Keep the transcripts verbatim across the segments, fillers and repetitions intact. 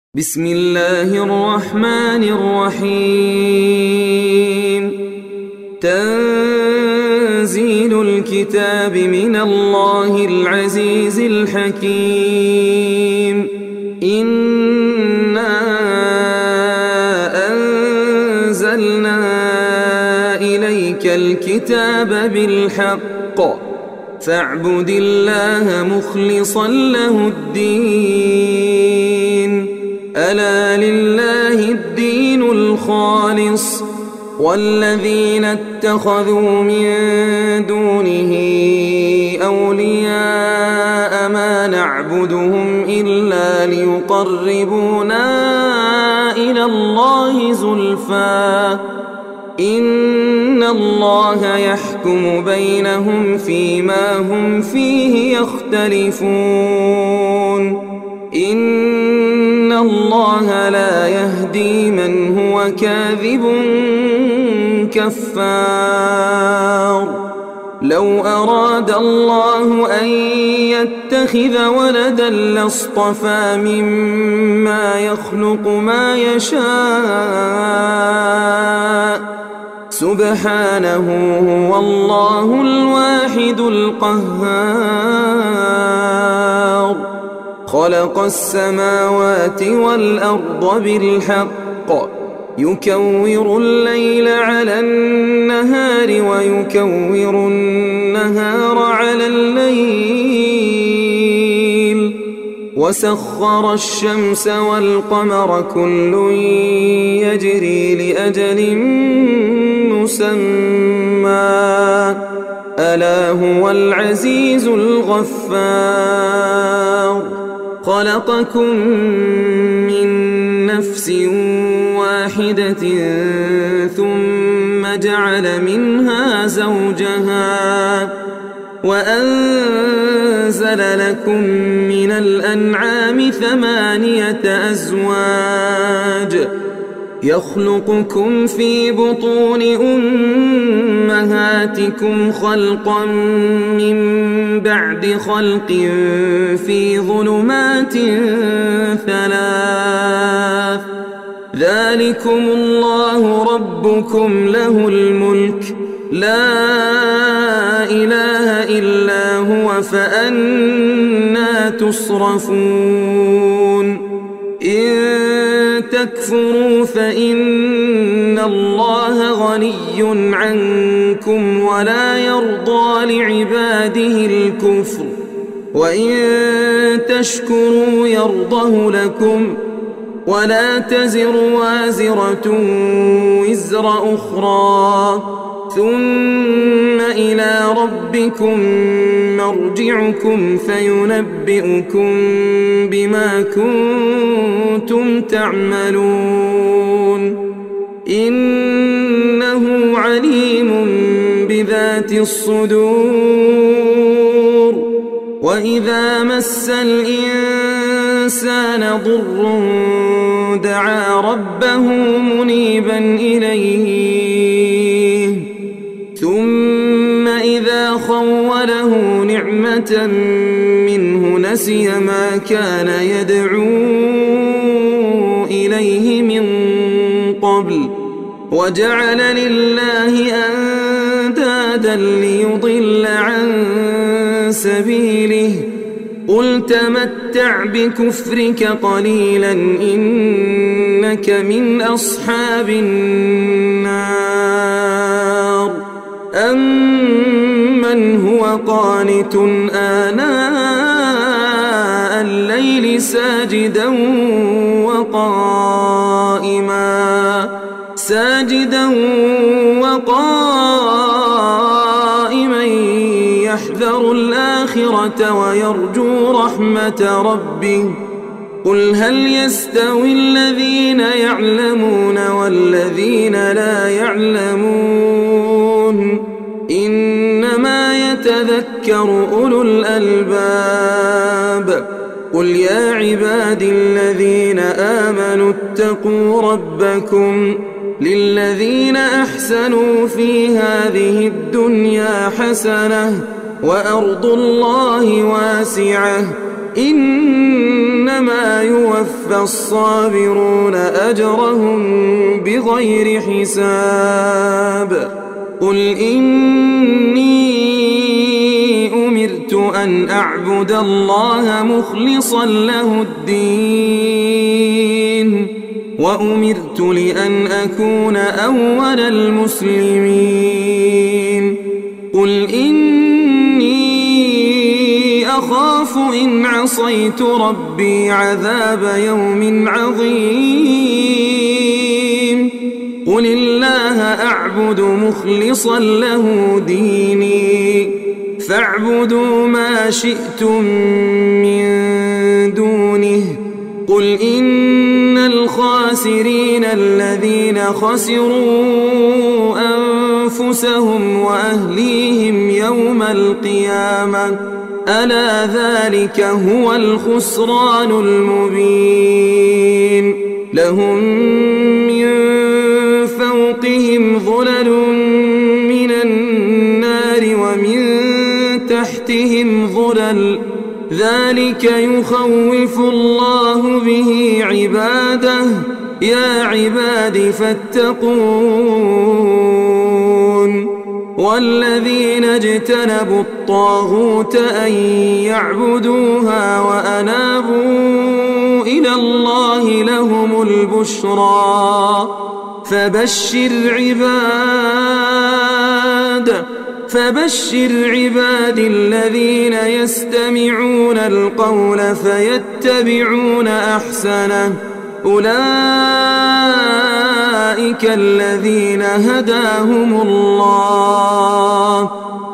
بسم الله الرحمن الرحيم تنزيل الكتاب من الله العزيز الحكيم إنا أنزلنا إليك الكتاب بالحق فاعبد الله مخلصا له الدين ألا لله الدين الخالص والذين اتخذوا من دونه أولياء ما نعبدهم إلا ليقربونا إلى الله زلفى إن الله يحكم بينهم فيما هم فيه يختلفون إن الله لا يهدي من هو كاذب كفار لو أراد الله أن يتخذ ولدا لاصطفى مما يخلق ما يشاء سبحانه هو الله الواحد القهار خلق السماوات والأرض بالحق يكور الليل على النهار ويكور النهار على الليل وسخر الشمس والقمر كل يجري لأجل مسمى ألا هو العزيز الغفار خلقكم من نفس واحدة ثم جعل منها زوجها وأنزل لكم من الأنعام ثمانية أزواج يخلقكم في بطون أمهاتكم خلقا من بعد خلق في ظلمات ثلاث ذلكم الله ربكم له الملك لا إله إلا هو فأنى تصرفون إن تكفروا فإن الله غني عنكم ولا يرضى لعباده الكفر وإن تشكروا يرضه لكم ولا تزر وازرة وزر أخرى ثم إلى ربكم مرجعكم فينبئكم بما كنتم تعملون إنه عليم بذات الصدور وإذا مس الإنسان ضر دعا ربه منيبا إليه ثم إذا خوله نعمة منه نسي ما كان يدعو إليه من قبل وجعل لله أندادا ليضل عن سبيله قل تمتع بكفرك قليلا إنك من أصحاب النار أمن هو قانت آناء الليل ساجدا وقائما ساجدا وقائما يحذر الآخرة ويرجو رحمة ربه قل هل يستوي الذين يعلمون والذين لا يعلمون إنما يتذكر أولو الألباب قل يا عبادي الذين آمنوا اتقوا ربكم للذين أحسنوا في هذه الدنيا حسنة وأرض الله واسعة إنما إنما يوفى الصابرون أجرهم بغير حساب قل إني أمرت أن أعبد الله مخلصا له الدين وأمرت لأن أكون أول المسلمين قل إني أخاف إن عصيت ربي عذاب يوم عظيم قل الله أعبد مخلصا له ديني فاعبدوا ما شئتم من دونه قل إن الخاسرين الذين خسروا أنفسهم وأهليهم يوم القيامة ألا ذلك هو الخسران المبين لهم من فوقهم ظلل من النار ومن تحتهم ظلل ذلك يخوف الله به عباده يا عباد فاتقون والذين اجتنبوا الطاغوت أن يعبدوها وأنابوا إلى الله لهم البشرى فبشر عباد فبشر عباد الذين يستمعون القول فيتبعون أحسنه أولئك الذين هداهم الله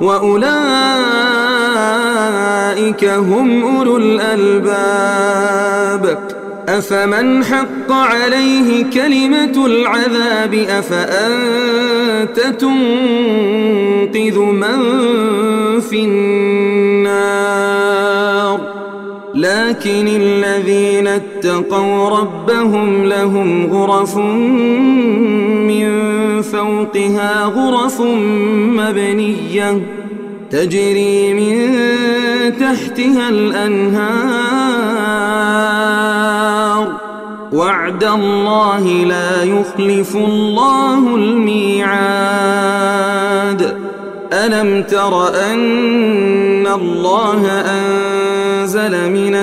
وأولئك هم أولو الألباب أفمن حق عليه كلمة العذاب أفأنت تنقذ من في النار لكن الذين اتقوا ربهم لهم غرف من فوقها غرف مبنية تجري من تحتها الأنهار وعد الله لا يخلف الله الميعاد ألم تر أن الله أنزل من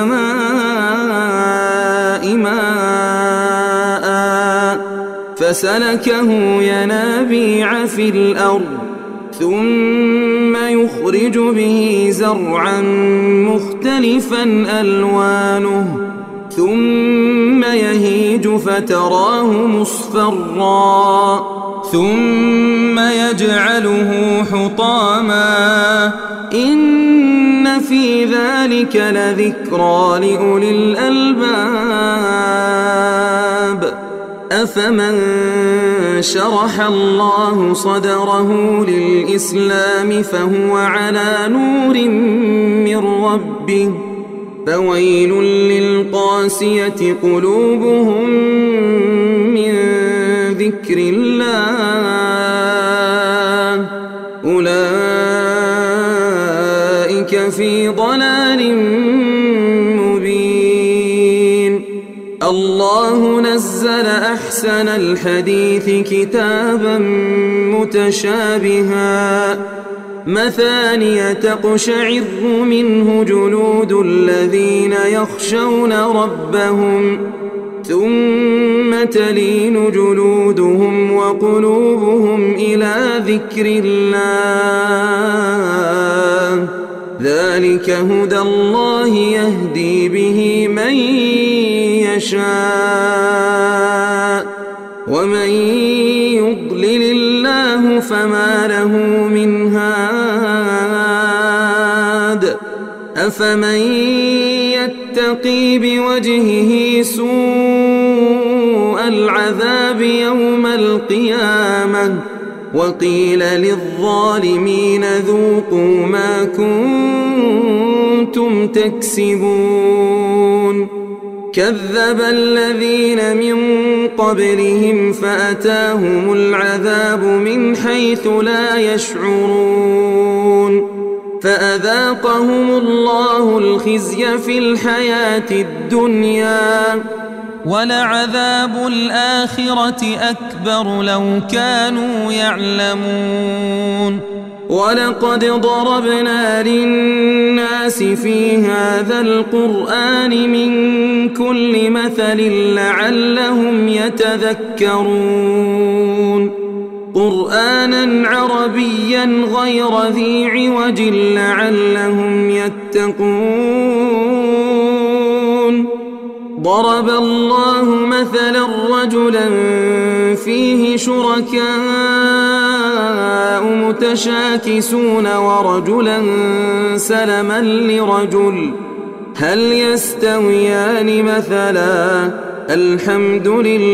السماء ماء فسلكه ينابيع في الأرض ثم يخرج به زرعا مختلفا ألوانه ثم يهيج فتراه مصفرا ثم يجعله حطاما إن في ذلك لذكرى لأولي الألباب أفمن شرح الله صدره للإسلام فهو على نور من ربه فويل للقاسية قلوبهم من ذكر الله أولئك في ضلال مبين الله نزل أحسن الحديث كتابا متشابها مثانية تقشعر منه جلود الذين يخشون ربهم ثم تلين جلودهم وقلوبهم إلى ذكر الله ذلك هدى الله يهدي به من يشاء ومن يضلل الله فما له من هاد أفمن يتقي بوجهه سوء العذاب يوم القيامة وقيل للظالمين ذوقوا ما كنتم تكسبون كذب الذين من قبلهم فأتاهم العذاب من حيث لا يشعرون فأذاقهم الله الخزي في الحياة الدنيا ولعذاب الآخرة أكبر لو كانوا يعلمون ولقد ضربنا للناس في هذا القرآن من كل مثل لعلهم يتذكرون قرآنا عربيا غير ذي عوج لعلهم يتقون ضرب الله مثلا رجلا فيه شركاء متشاكسون ورجلا سلما لرجل هل يستويان مثلا الحمد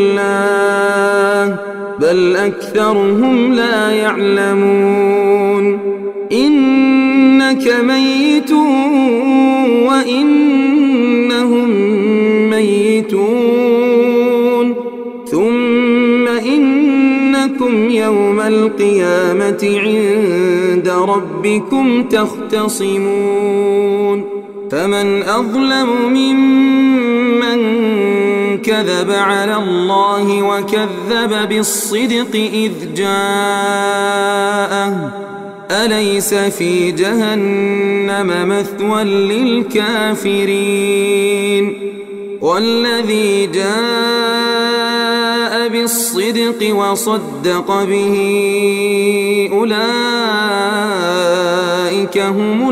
لله بل أكثرهم لا يعلمون إنك ميت وإنهم ميتون ثم إنكم يوم القيامة عند ربكم تختصمون فمن أظلم ممن كذب على الله وكذب بالصدق إذ جاءه أليس في جهنم مثوى للكافرين والذي جاء بالصدق وصدق به أولئك هم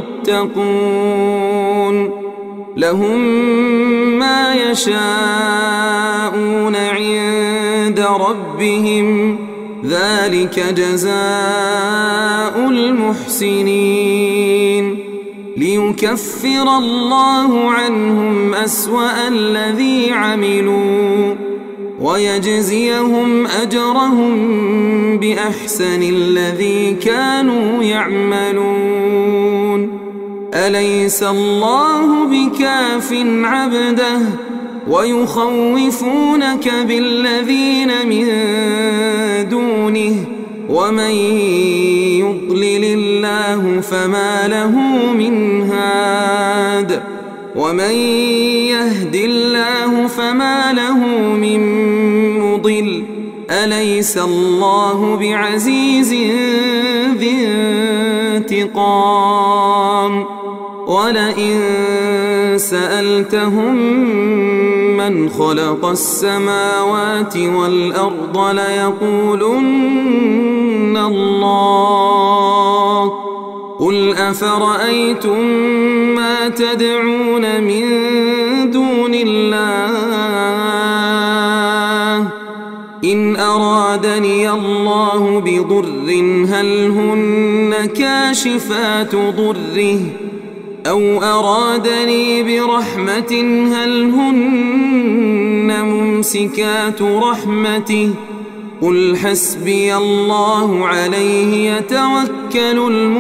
المتقون لهم ما يشاءون عند ربهم ذلك جزاء المحسنين ليكفر الله عنهم أسوأ الذي عملوا ويجزيهم أجرهم بأحسن الذي كانوا يعملون أليس الله بكاف عبده ويخوفونك بالذين من دونه ومن يضلل الله فما له من هاد ومن يهد الله فما له من مضل أليس الله بعزيز ذي انتقام ولئن سألتهم من خلق السماوات والأرض ليقولن الله قل أفرأيتم ما تدعون من دون الله إن أرادني الله بضر هل هن كاشفات ضره أو أرادني برحمة هل هن ممسكات رحمته قل حسبي الله عليه يتوكل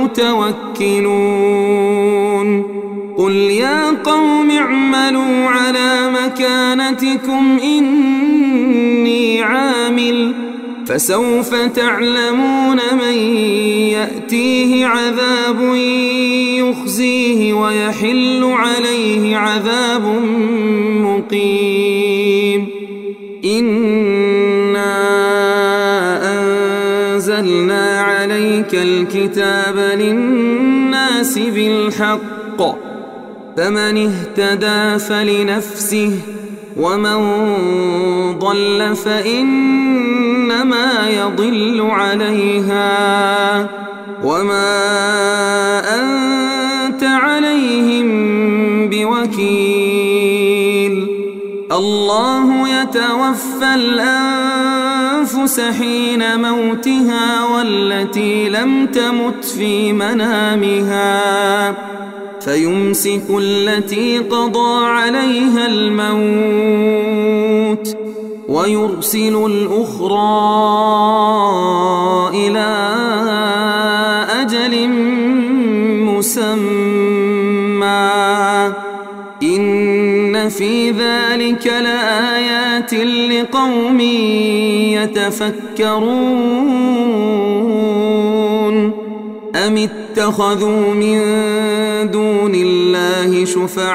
المتوكلون قل يا قوم اعملوا على مكانتكم إني عامل فسوف تعلمون من يأتيه عذاب يخزيه ويحل عليه عذاب مقيم إنا أنزلنا عليك الكتاب للناس بالحق فمن اهتدى فلنفسه ومن ضل فإنما يضل عليها وما أنت عليهم بوكيل الله يتوفى الأنفس حين موتها والتي لم تمت في منامها فيمسك التي قضى عليها الموت ويرسل الأخرى إلى أجل مسمى إن في ذلك لآيات لقوم يتفكرون أم اتخذوا من دون الله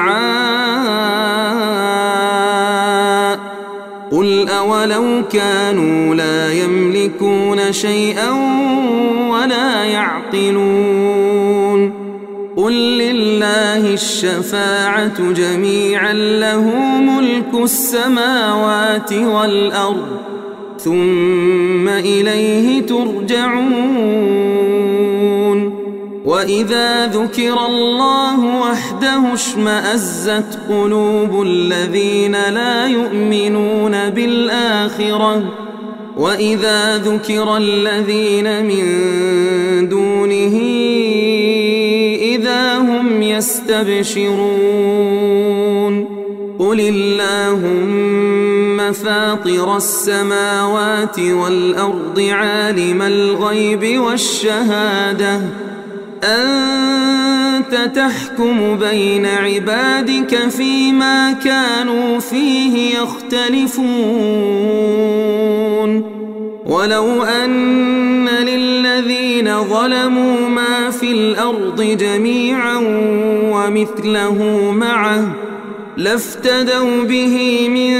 شفعاء قل أولو كانوا لا يملكون شيئا ولا يعقلون قل لله الشفاعة جميعا له ملك السماوات والأرض ثم إليه ترجعون وإذا ذكر الله وحده اشمأزت قلوب الذين لا يؤمنون بالآخرة وإذا ذكر الذين من دونه إذا هم يستبشرون قل اللهم فاطر السماوات والأرض عالم الغيب والشهادة أنت تحكم بين عبادك فيما كانوا فيه يختلفون ولو أن للذين ظلموا ما في الأرض جميعا ومثله معه لافتدوا به من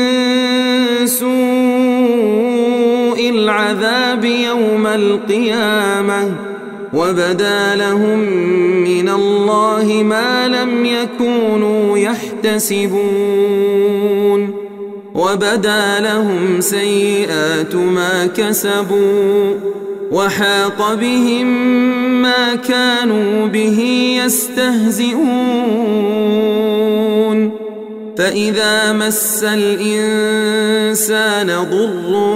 سوء العذاب يوم القيامة وبدا لهم من الله ما لم يكونوا يحتسبون وبدا لهم سيئات ما كسبوا وحاق بهم ما كانوا به يستهزئون فإذا مس الإنسان ضر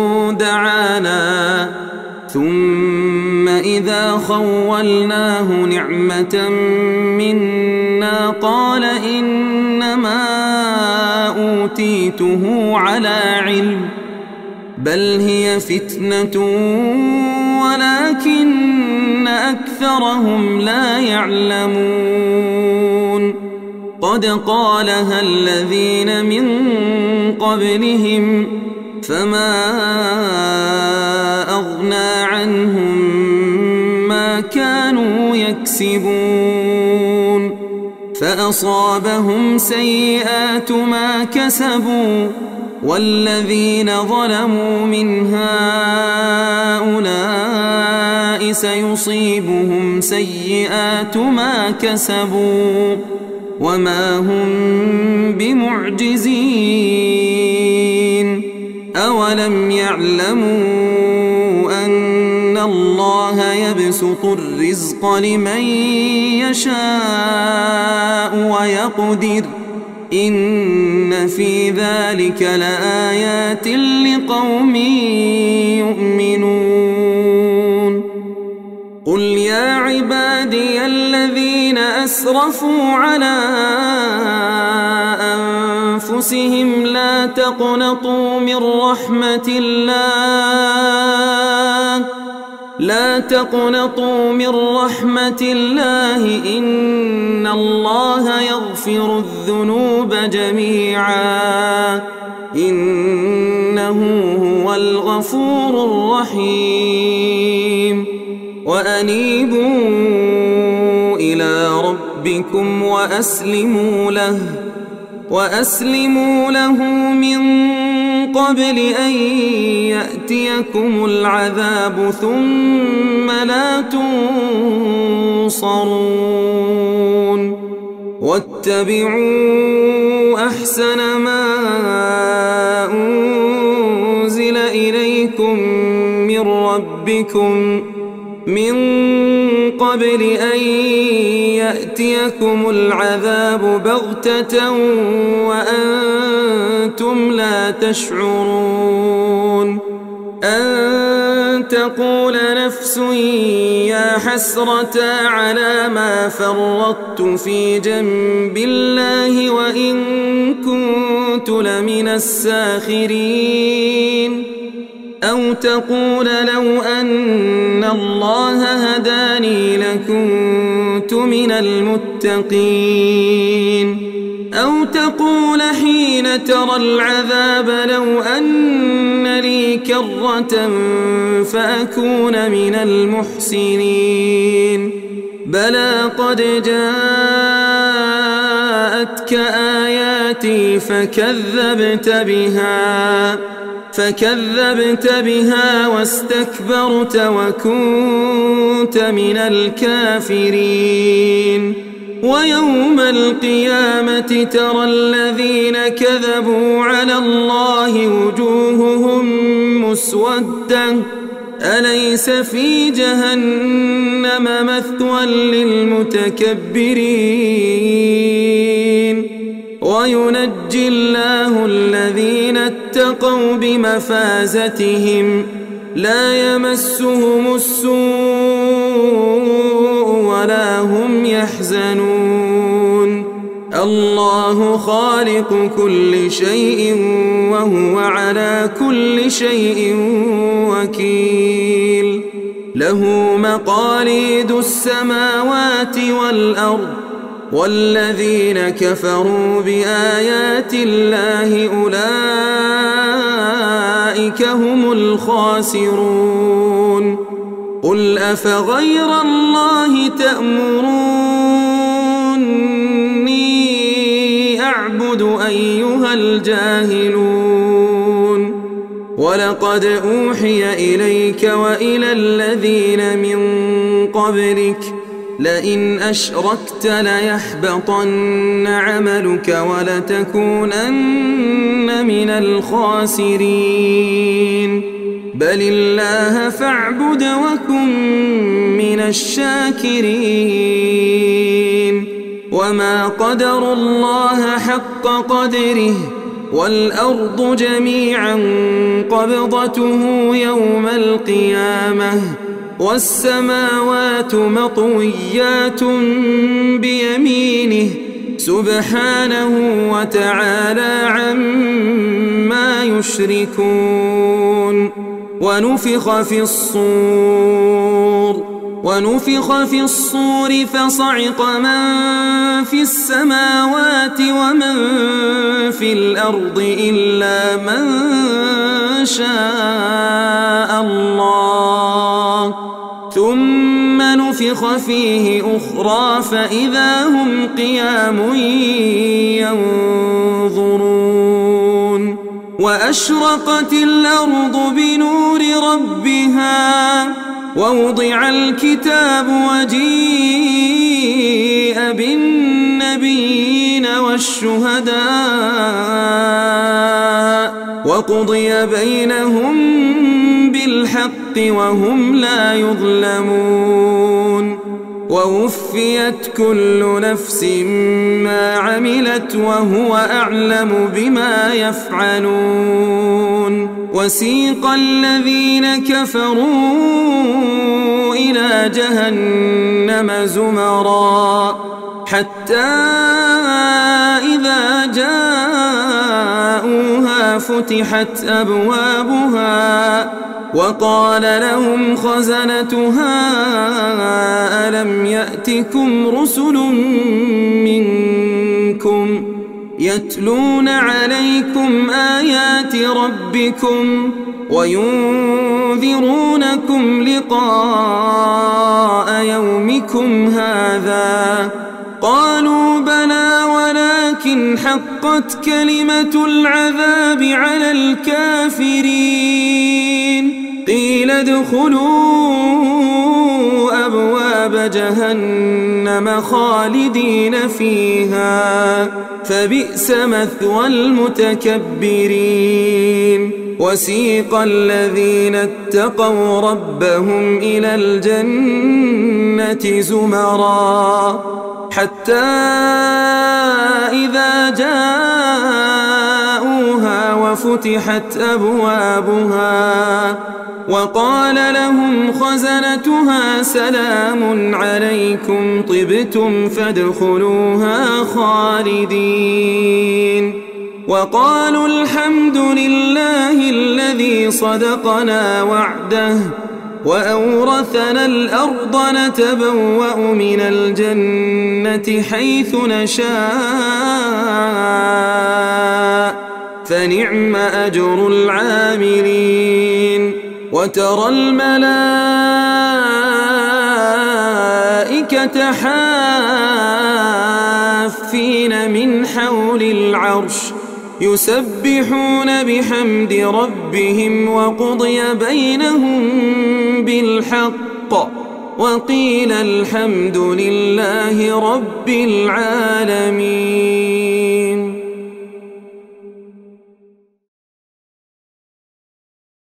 دعانا ثم إذا خولناه نعمة منا قال إنما أوتيته على علم بل هي فتنة ولكن أكثرهم لا يعلمون قد قالها الذين من قبلهم فما أغنى عنهم ما كانوا يكسبون فأصابهم سيئات ما كسبوا والذين ظلموا من هؤلاء سيصيبهم سيئات ما كسبوا وما هم بمعجزين أولم يعلموا أن الله يبسط الرزق لمن يشاء ويقدر إن في ذلك لآيات لقوم يؤمنون قل يا عبادي الذين أسرفوا على أنفسهم لا تقنطوا من رحمة الله لا تقنطوا من رحمة الله إن الله يغفر الذنوب جميعا إنه هو الغفور الرحيم وأنيبوا إلى ربكم وأسلموا له وأسلموا له من قبل أن يأتيكم العذاب ثم لا تنصرون واتبعوا أحسن ما أنزل إليكم من ربكم من قبل أن يأتيكم العذاب بغتة وأنتم لا تشعرون أن تقول نفس يا حسرة على ما فرطت في جنب الله وإن كنت لمن الساخرين أو تقول لو أن الله هداني لكنت من المتقين أو تقول حين حين ترى العذاب لو أن لي كرة فأكون من المحسنين بلى قد جاءتك آياتي فكذبت بها فكذبت بها واستكبرت وكنت من الكافرين ويوم القيامة ترى الذين كذبوا على الله وجوههم مسودة أليس في جهنم مثوى للمتكبرين وينجي الله الذين اتقوا بمفازتهم لا يمسهم السوء ولا هم يحزنون الله خالق كل شيء وهو على كل شيء وكيل له مقاليد السماوات والأرض والذين كفروا بآيات الله أولئك هم الخاسرون قل أفغير الله تأمروني أعبد أيها الجاهلون ولقد أوحي إليك وإلى الذين من قبلك لئن أشركت ليحبطن عملك ولتكونن من الخاسرين بل الله فاعبد وكن من الشاكرين وما قدروا الله حق قدره والأرض جميعا قبضته يوم القيامة والسماوات مطويات بيمينه سبحانه وتعالى عما يشركون ونفخ في الصور ونفخ في الصور فصعق من في السماوات ومن في الأرض إلا من شاء الله ثم نفخ فيه أخرى فإذا هم قيام ينظرون وأشرقت الأرض بنور ربها ووضع الكتاب وجيء بالنبيين والشهداء وقضي بينهم بالحق وهم لا يظلمون ووفيت كل نفس ما عملت وهو أعلم بما يفعلون وسيق الذين كفروا إلى جهنم زمرا حتى إذا جاءوها فتحت أبوابها وقال لهم خزنتها ألم يأتكم رسل منكم يتلون عليكم آيات ربكم وينذرونكم لقاء يومكم هذا قالوا بلى ولكن حقت كلمة العذاب على الكافرين قيل ادخلوا أبواب جهنم خالدين فيها فبئس مثوى المتكبرين وسيق الذين اتقوا ربهم إلى الجنة زمرا حتى إذا جاءوها وفتحت أبوابها وقال لهم خزنتها سلام عليكم طبتم فادخلوها خالدين وقالوا الحمد لله الذي صدقنا وعده وأورثنا الأرض نتبوأ من الجنة حيث نشاء فنعم أجر العاملين وترى الملائكة حافين من حول العرش يسبحون بحمد ربهم وقضي بينهم بالحق وقيل الحمد لله رب العالمين.